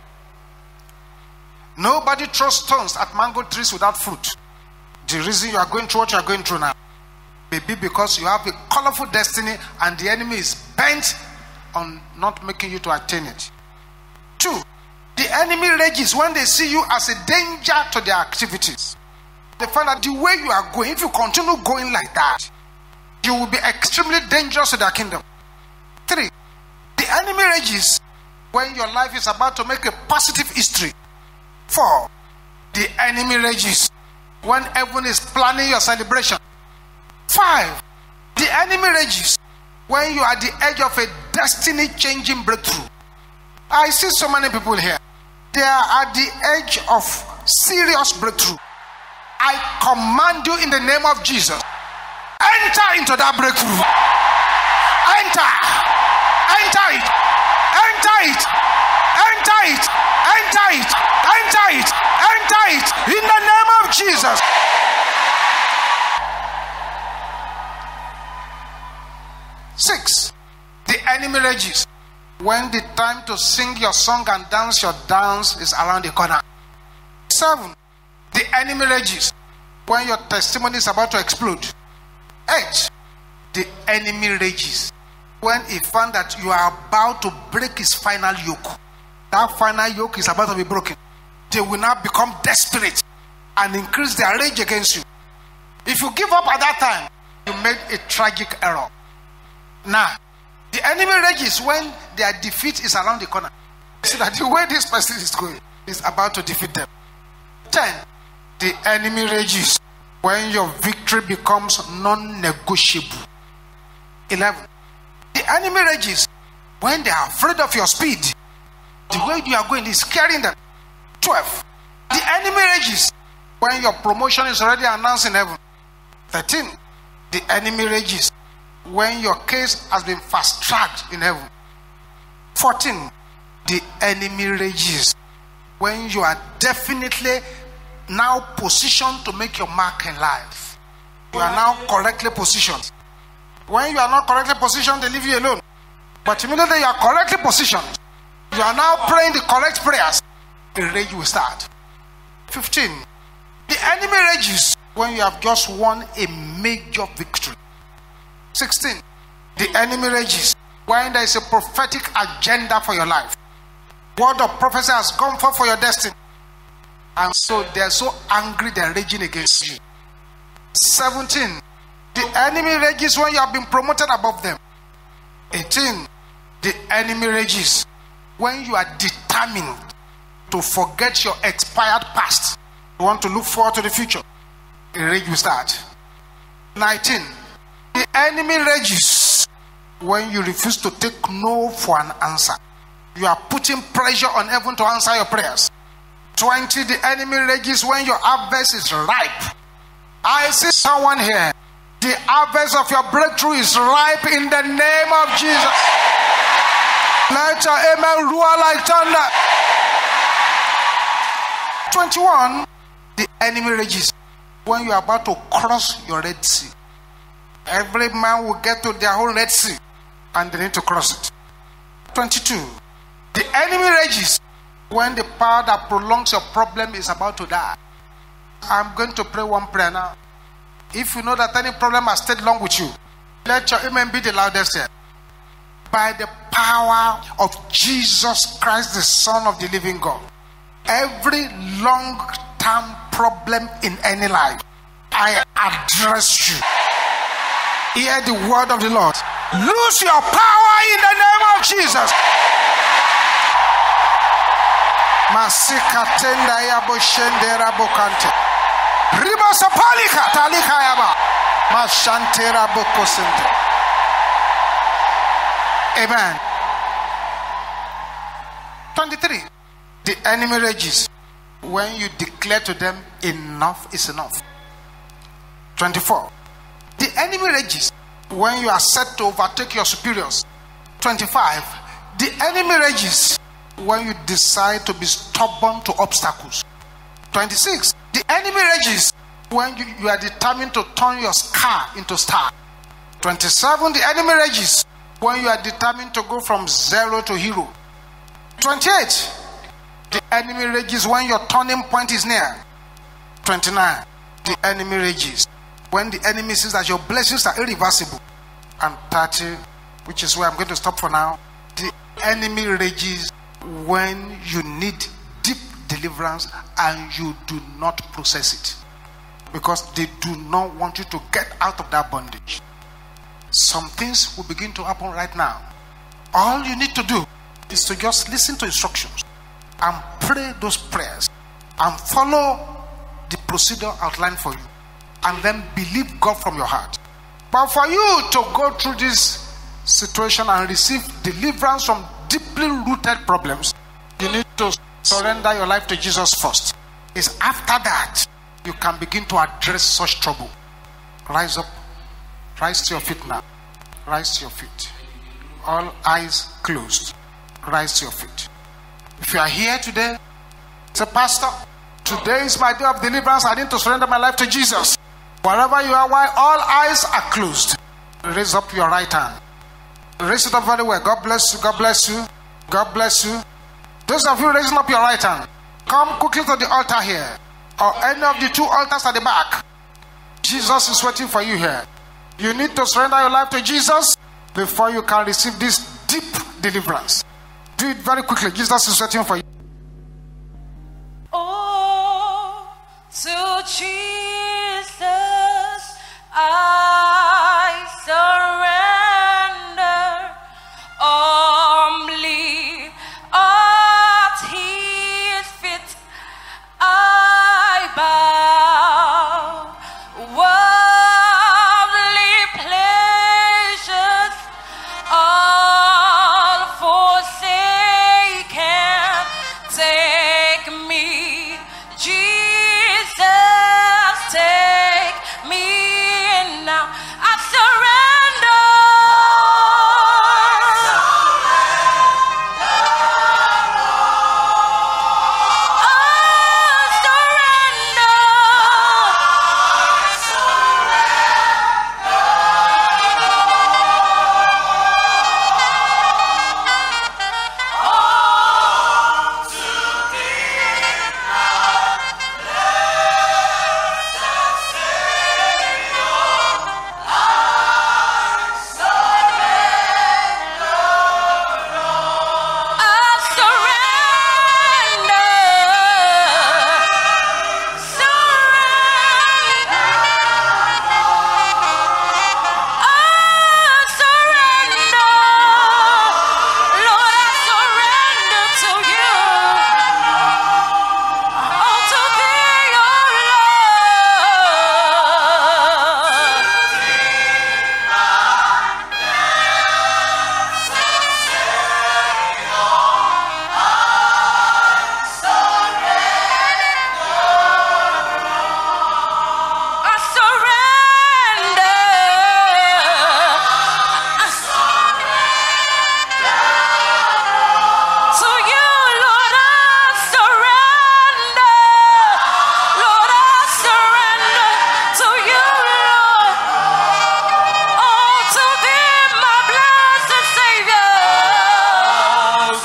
Speaker 1: Nobody throws stones at mango trees without fruit. The reason you are going through what you are going through now may be because you have a colorful destiny and the enemy is bent on not making you to attain it. Two, the enemy rages when they see you as a danger to their activities. They find that the way you are going, if you continue going like that, you will be extremely dangerous to their kingdom. Three, the enemy rages when your life is about to make a positive history. Four, the enemy rages when heaven is planning your celebration. Five, the enemy rages when you are at the edge of a destiny-changing breakthrough. I see so many people here. They are at the edge of serious breakthrough. I command you in the name of Jesus, enter into that breakthrough. Enter. Enter it. Enter it. Enter it. Enter it. Enter it. Enter it. In the name of Jesus. Six, the enemy rages when the time to sing your song and dance your dance is around the corner. Seven, the enemy rages when your testimony is about to explode. Eight, the enemy rages when he found that you are about to break his final yoke. That final yoke is about to be broken. They will now become desperate and increase their rage against you. If you give up at that time, you made a tragic error. Now, the enemy rages when their defeat is around the corner. See that the way this person is going is about to defeat them. Ten, the enemy rages when your victory becomes non-negotiable. Eleven, the enemy rages when they are afraid of your speed. The way you are going is scaring them. Twelve, the enemy rages when your promotion is already announced in heaven. Thirteen, the enemy rages when your case has been fast-tracked in heaven. Fourteen, the enemy rages when you are definitely now positioned to make your mark in life. You are now correctly positioned. When you are not correctly positioned, they leave you alone. But immediately you are correctly positioned, you are now praying the correct prayers, the rage will start. Fifteen, the enemy rages when you have just won a major victory. Sixteen, the enemy rages when there is a prophetic agenda for your life. Word of prophecy has come forth for your destiny. And so they are so angry they are raging against you. Seventeen, the enemy rages when you have been promoted above them. Eighteen, the enemy rages when you are determined to forget your expired past. You want to look forward to the future. The rage will start. Nineteen, the enemy rages when you refuse to take no for an answer. You are putting pressure on heaven to answer your prayers. twenty, the enemy rages when your harvest is ripe. I see someone here. The harvest of your breakthrough is ripe in the name of Jesus. Let your amen roar like thunder. twenty-one, the enemy rages when you are about to cross your Red Sea. Every man will get to their own Red Sea and they need to cross it. twenty-two, the enemy rages when the power that prolongs your problem is about to die. I'm going to pray one prayer now. If you know that any problem has stayed long with you, let your amen be the loudest here. By the power of Jesus Christ, the Son of the living God, every long-term problem in any life, I address you. Hear the word of the Lord. Lose your power in the name of Jesus. Masika tenda ya boshendera bokante. Riba sapalika talika yaba. Mashantera bokosente. Amen. twenty-three. The enemy rages when you declare to them enough is enough. twenty-four. The enemy rages when you are set to overtake your superiors. twenty-five. The enemy rages when you decide to be stubborn to obstacles. twenty-six. The enemy rages when you, you are determined to turn your scar into star. twenty-seven. The enemy rages when you are determined to go from zero to hero. twenty-eight. The enemy rages when your turning point is near. twenty-nine. The enemy rages when the enemy sees that your blessings are irreversible. And thirty, which is where I'm going to stop for now. The enemy rages when you need deep deliverance and you do not process it, because they do not want you to get out of that bondage. Some things will begin to happen right now. All you need to do is to just listen to instructions and pray those prayers and follow the procedure outlined for you, and then believe God from your heart. But for you to go through this situation and receive deliverance from deeply rooted problems, you need to surrender your life to Jesus first. It's after that you can begin to address such trouble. Rise up. Rise to your feet now. Rise to your feet. All eyes closed. Rise to your feet. If you are here today, say, Pastor, today is my day of deliverance. I need to surrender my life to Jesus. Wherever you are, while all eyes are closed, raise up your right hand. Raise it up very well. God bless you. God bless you. God bless you. Those of you raising up your right hand, come quickly to the altar here, or any of the two altars at the back. Jesus is waiting for you here. You need to surrender your life to Jesus before you can receive this deep deliverance. Do it very quickly. Jesus is waiting for you.
Speaker 4: Oh, to Jesus I surrender, humbly at his feet I bow. Worldly pleasures all forsaken,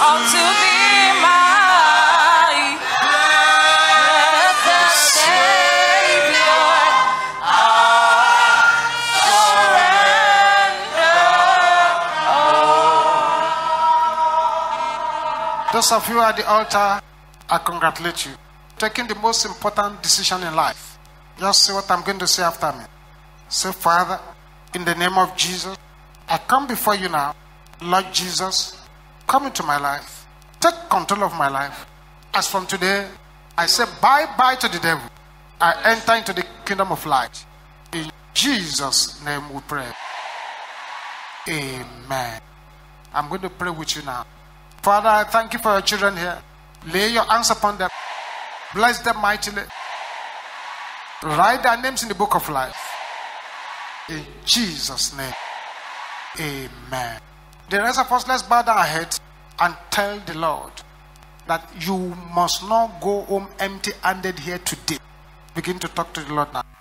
Speaker 4: to be my blessed Savior. I surrender.
Speaker 1: Those of you at the altar, I congratulate you. Taking the most important decision in life. Just say what I'm going to say after me. Say, Father, in the name of Jesus, I come before you now. Lord Jesus, come into my life. Take control of my life. As from today, I say bye-bye to the devil. I enter into the kingdom of light. In Jesus' name we pray. Amen. I'm going to pray with you now. Father, I thank you for your children here. Lay your hands upon them. Bless them mightily. Write their names in the book of life. In Jesus' name. Amen. The rest of us, let's bow down our heads and tell the Lord that you must not go home empty-handed here today. Begin to talk to the Lord now.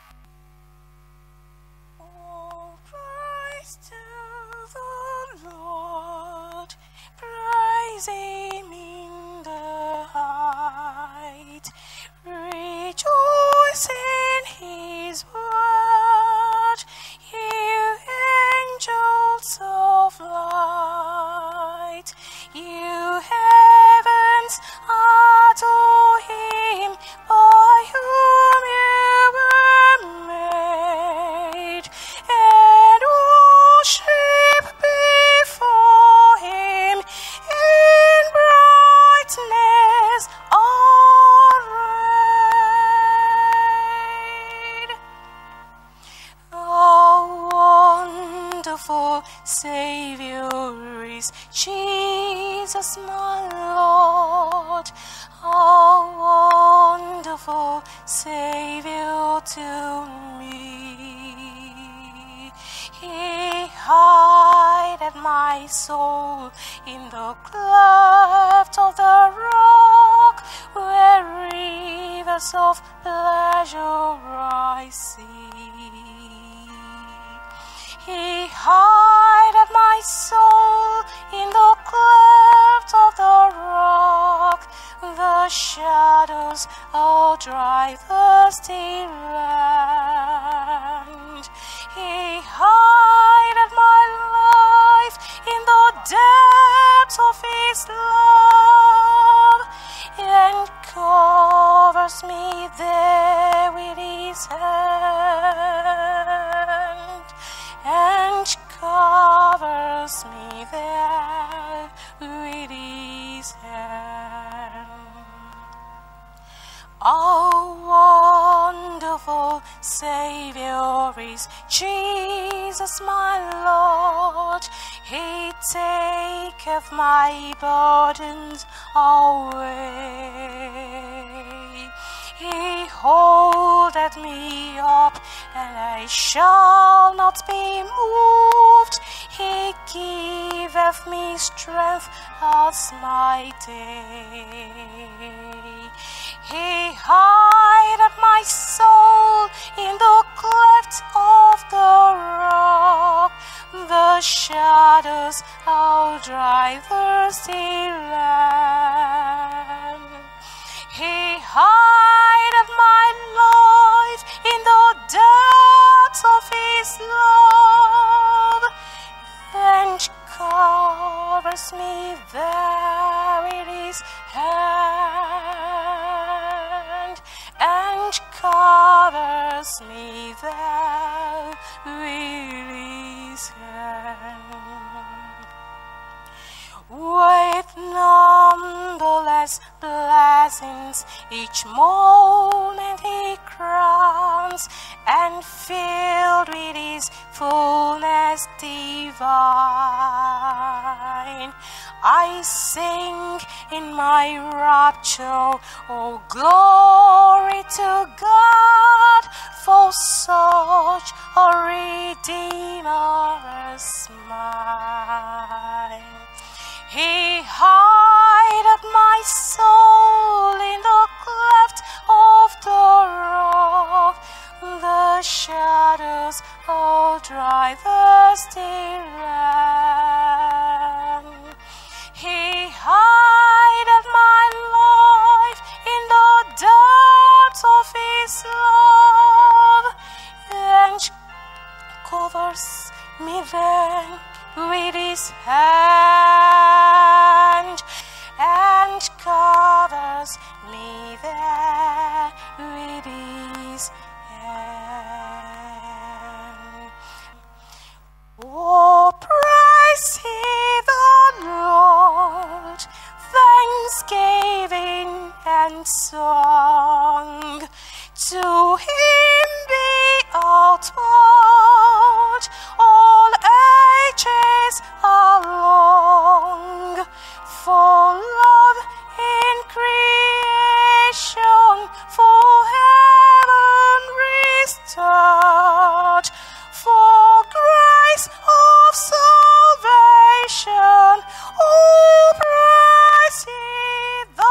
Speaker 4: Oh, praise to the Lord. Praise him in the height. Rejoice in his word, you angels of light, you heavens adore him, by whom you were made, and worship before him in brightness arrayed. Oh, wonderful Savior is Jesus, my Lord. Oh, wonderful Savior to me. He hideth my soul in the cleft of the rock, where rivers of pleasure I see. He hideth my soul in the cleft of the rock, the shadows of dry thirsty land. He hideth my life in the depths of his love, and covers me there with his hand, and covers me there with his hand. Oh, wonderful Savior is Jesus, my Lord. He taketh my burdens away. He holdeth me up, and I shall not be moved. He giveth me strength as my day. He hideth my soul in the cleft of the rock, the shadows of dry thirsty land. He hideth my life in the depths of his love, and covers me there with his hand, and covers me there with his hand. With numberless blessings each moment he crowns, and filled with his fullness divine, I sing in my rapture, oh glory to God, for such a Redeemer as mine. He hideth my soul in the cleft of the rock, the shadows of dry thirsty land. He thanksgiving and song. To him be outpoured all ages along. For love in creation, for heaven restored, for grace of salvation, oh praise ye the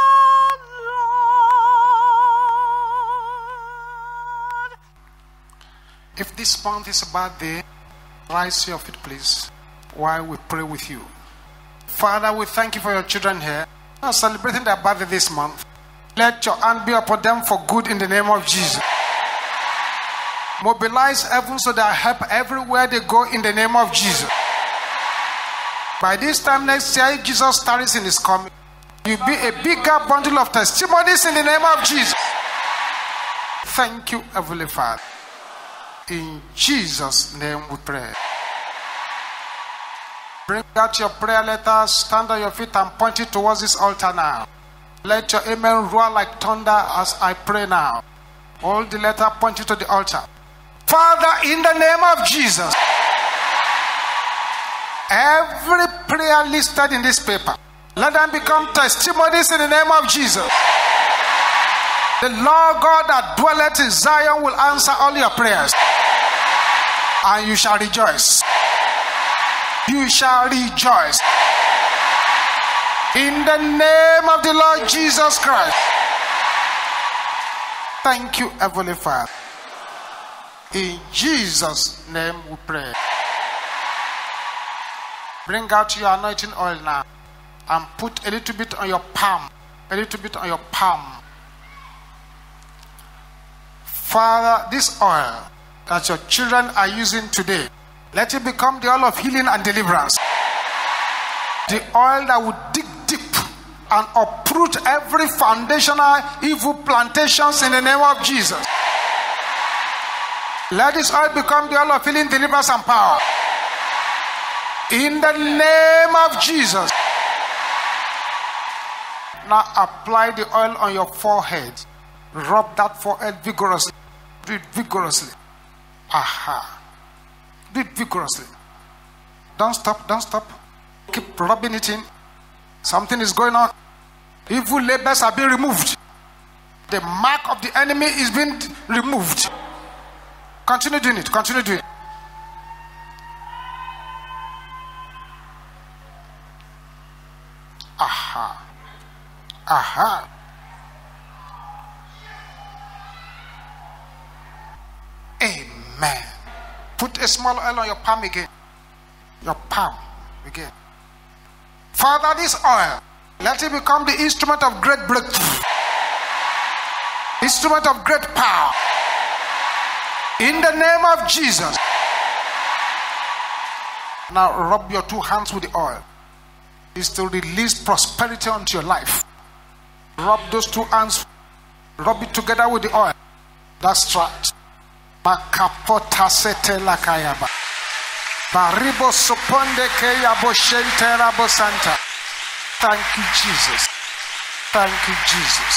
Speaker 4: Lord.
Speaker 1: If this month is a bad day, rise your feet, please, while we pray with you. Father, we thank you for your children here who are celebrating their birthday this month. Let your hand be upon them for good in the name of Jesus. Mobilize heaven so they help everywhere they go in the name of Jesus. By this time next year, if Jesus tarries in his coming, you'll be a bigger bundle of testimonies in the name of Jesus. Thank you, Heavenly Father. In Jesus' name we pray. Bring out your prayer letters, stand on your feet and point it towards this altar now. Let your amen roar like thunder as I pray now. Hold the letter, point it to the altar. Father, in the name of Jesus, every prayer listed in this paper, let them become testimonies in the name of Jesus. The Lord God that dwelleth in Zion will answer all your prayers, and you shall rejoice. You shall rejoice. In the name of the Lord Jesus Christ. Thank you, Heavenly Father. In Jesus' name we pray. Bring out your anointing oil now and put a little bit on your palm. A little bit on your palm. Father, this oil that your children are using today, let it become the oil of healing and deliverance. The oil that will dig deep and uproot every foundational evil plantations in the name of Jesus. Let this oil become the oil of healing, deliverance, and power. In the name of Jesus. Now apply the oil on your forehead. Rub that forehead vigorously. Do it vigorously. Aha. Do it vigorously. Don't stop, don't stop. Keep rubbing it in. Something is going on. Evil labels are being removed. The mark of the enemy is being removed. Continue doing it. Continue doing it. Aha. Aha. Amen. Put a small oil on your palm again. Your palm again. Father, this oil, let it become the instrument of great breakthrough. Instrument of great power. In the name of Jesus. Now rub your two hands with the oil. It's to release prosperity onto your life. Rub those two hands. Rub it together with the oil. That's right. Makapota sete lakayaba. Baribo suponde keyabo shente rabo santa. Thank you, Jesus. Thank you, Jesus.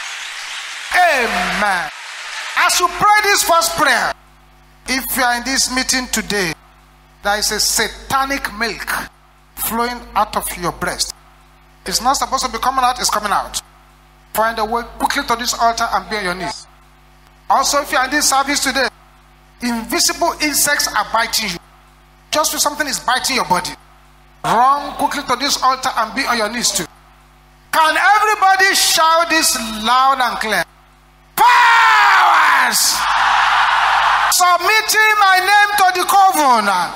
Speaker 1: Amen. As you pray this first prayer, if you are in this meeting today, there is a satanic milk flowing out of your breast. It's not supposed to be coming out, it's coming out. Find a way quickly to this altar and be on your knees. Also, if you are in this service today, invisible insects are biting you. Just when something is biting your body, run quickly to this altar and be on your knees too. Can everybody shout this loud and clear? Powers submitting my name to the covenant.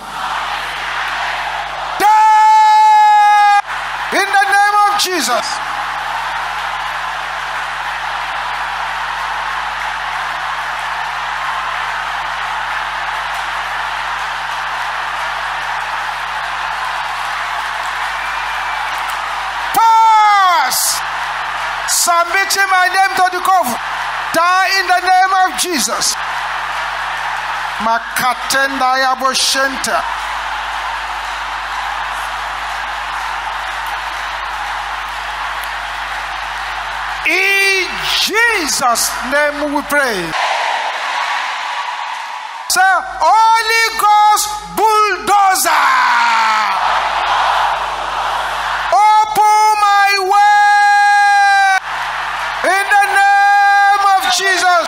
Speaker 1: In the name of Jesus. Submitting my name to the covenant. Die in the name of Jesus. Makatenda yaboshenta. Jesus' name we pray. Say, Holy Ghost bulldozer, open my way in the name of Jesus.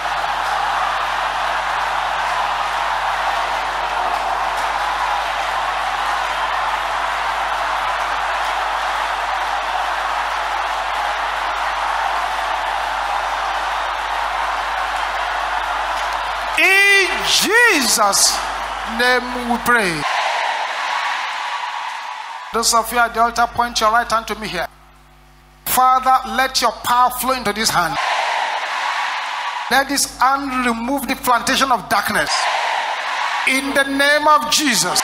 Speaker 1: In Jesus' name we pray. Those of you at the altar, point your right hand to me here. Father, let your power flow into this hand. Let this hand remove the plantation of darkness. In the name of Jesus.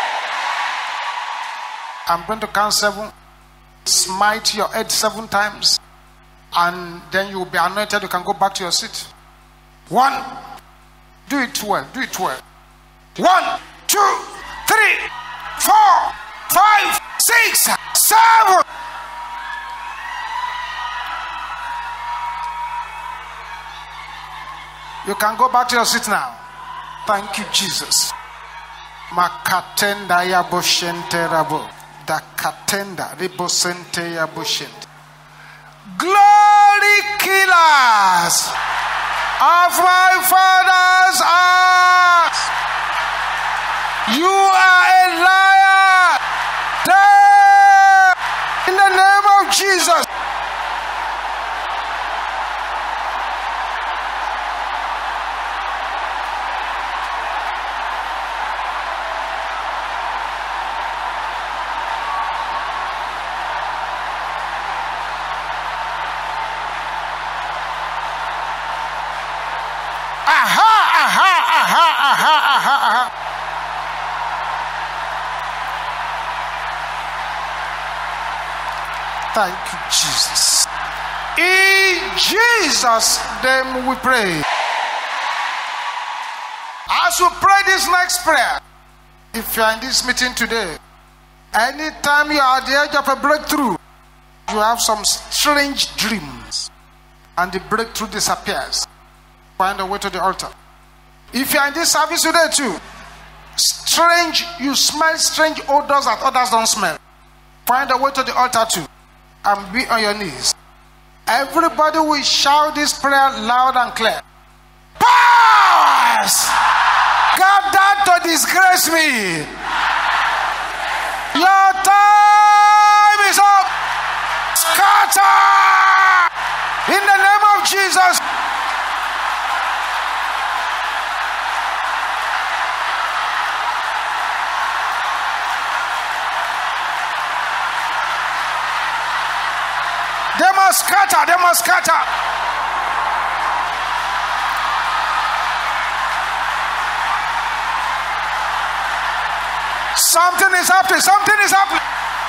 Speaker 1: I'm going to count seven. Smite your head seven times. And then you will be anointed. You can go back to your seat. One. Do it well. Do it well. One, two, three, four, five, six, seven. You can go back to your seat now. Thank you, Jesus. Makatenda ya boshente rabo. Da katenda ribosente ya boshente. Glory killers of my father's house. You are a liar. Dead in the name of Jesus. Aha, aha, aha, aha, aha, aha. Thank you, Jesus. In Jesus' name we pray. As we pray this next prayer, if you are in this meeting today, anytime you are at the edge of a breakthrough, you have some strange dreams, and the breakthrough disappears. Find a way to the altar. If you are in this service today too, strange, you smell strange odors that others don't smell. Find a way to the altar too, and be on your knees. Everybody will shout this prayer loud and clear. Powers gathered to disgrace me, your time is up. Scatter in the name of Jesus. They must scatter, they must scatter. Something is happening, something is happening.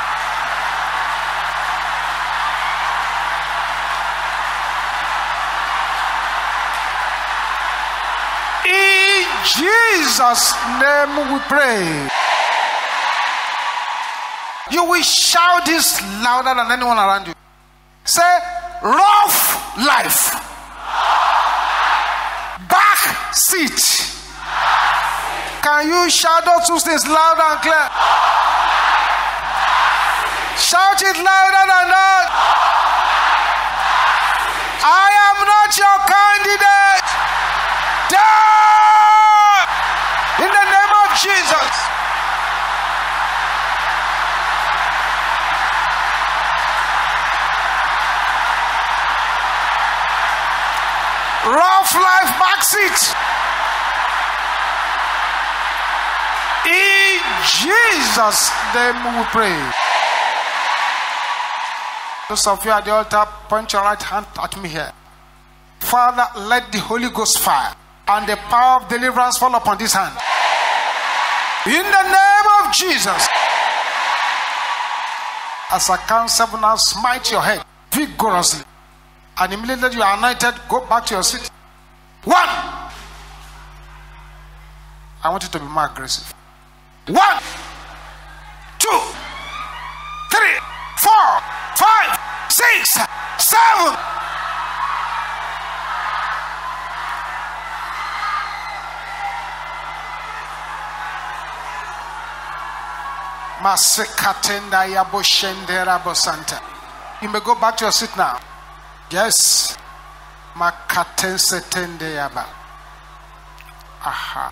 Speaker 1: In Jesus' name we pray. You will shout this louder than anyone around you. Say, rough life. Back seat. Can you shout those two things loud and clear? Shout it louder than that. I am not your candidate. Die in the name of Jesus. Rough life backseat. In Jesus' name we pray. Those of you at the altar, point your right hand at me here. Father, let the Holy Ghost fire and the power of deliverance fall upon this hand. In the name of Jesus. As I count seven, now smite your head vigorously. And immediately you are anointed, go back to your seat. One. I want you to be more aggressive. One, two, three, four, five, six, seven. Masekatenda Yaboshendera Bosanta. You may go back to your seat now. Yes. Makatense tende yaba. Aha.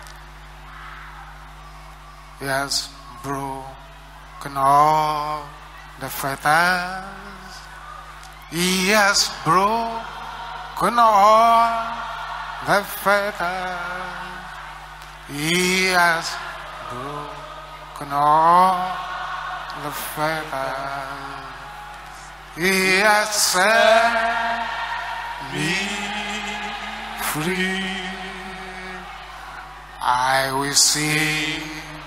Speaker 1: He has broken all the fetters. He has broken all the fetters. He has broken all the fetters. He has set me free. I will sing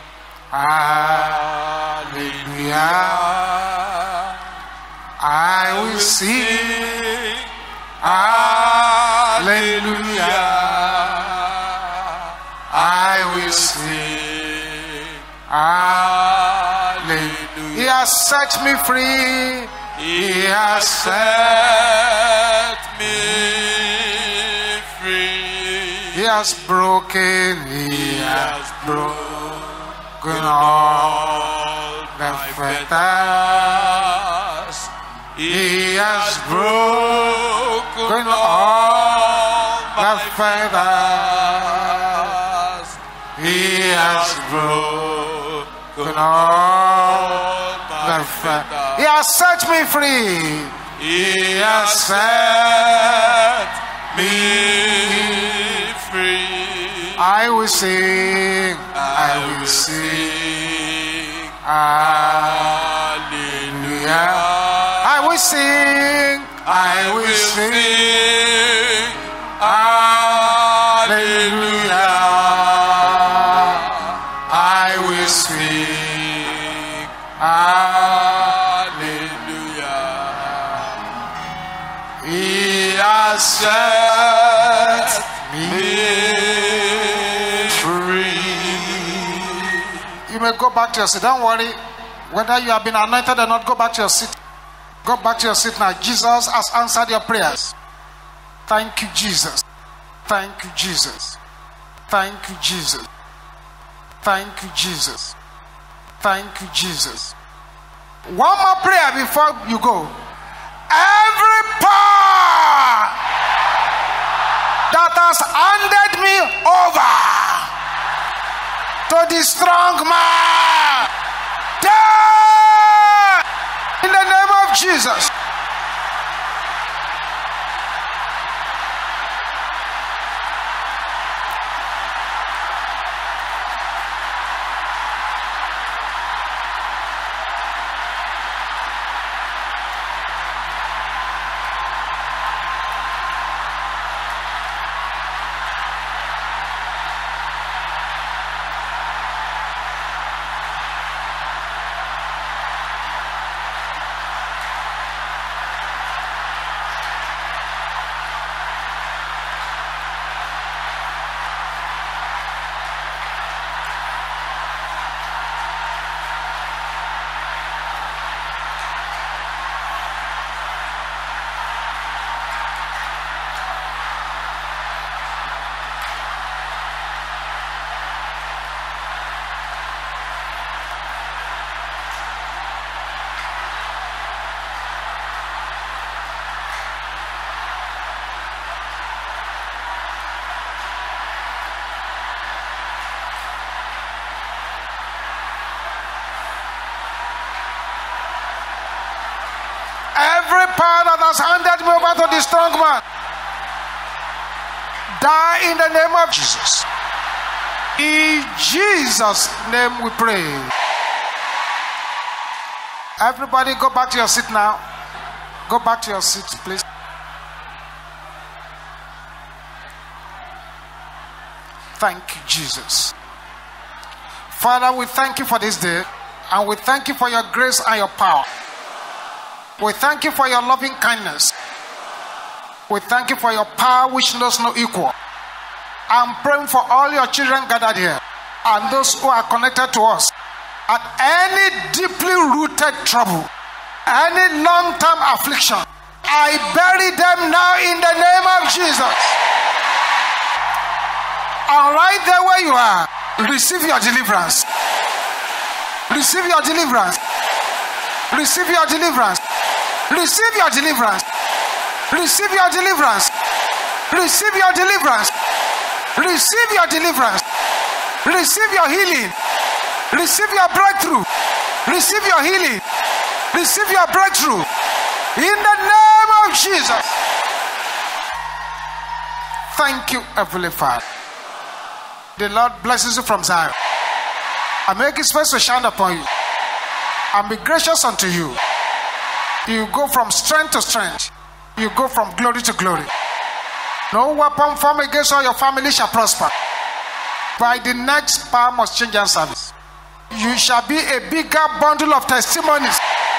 Speaker 1: hallelujah. I will sing hallelujah. I will sing hallelujah. He has set me free. He has set me free. He has broken, he has broken all the fetters. He has broken all the fetters. He has broken all the fetters. He has set me free. He has set me free. I will sing. I will sing. Hallelujah. I will sing. I will sing. Hallelujah. I will sing. Hallelujah. He has set me free. You may go back to your seat. Don't worry whether you have been anointed or not. Go back to your seat. Go back to your seat now. Jesus has answered your prayers. Thank you, Jesus. Thank you, Jesus. Thank you, Jesus. Thank you, Jesus. Thank you, Jesus. One more prayer before you go. Every power that has handed me over to the strong man, die in the name of Jesus. Every power that has handed me over to the strong man, die in the name of Jesus. In Jesus' name we pray. Everybody go back to your seat now. Go back to your seat, please. Thank you, Jesus. Father, we thank you for this day, and we thank you for your grace and your power. We thank you for your loving kindness. We thank you for your power which knows no equal. I'm praying for all your children gathered here and those who are connected to us at any deeply rooted trouble, any long-term affliction. I bury them now in the name of Jesus. And right there where you are, receive your deliverance. Receive your deliverance. Receive your deliverance. Receive your deliverance. Receive your deliverance. Receive your deliverance. Receive your deliverance. Receive your healing. Receive your breakthrough. Receive your healing. Receive your breakthrough. In the name of Jesus. Thank you, Heavenly Father. The Lord blesses you from Zion. I make his face to shine upon you and be gracious unto you. You go from strength to strength. You go from glory to glory. No weapon formed against all your family shall prosper. By the next power must change and service. You shall be a bigger bundle of testimonies.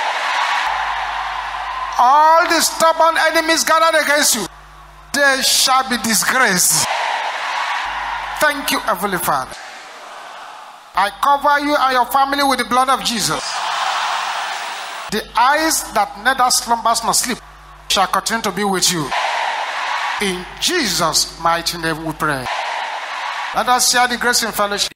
Speaker 1: All the stubborn enemies gathered against you, they shall be disgraced. Thank you, Heavenly Father. I cover you and your family with the blood of Jesus. The eyes that neither slumbers nor sleep shall continue to be with you. In Jesus' mighty name we pray. Let us share the grace in fellowship.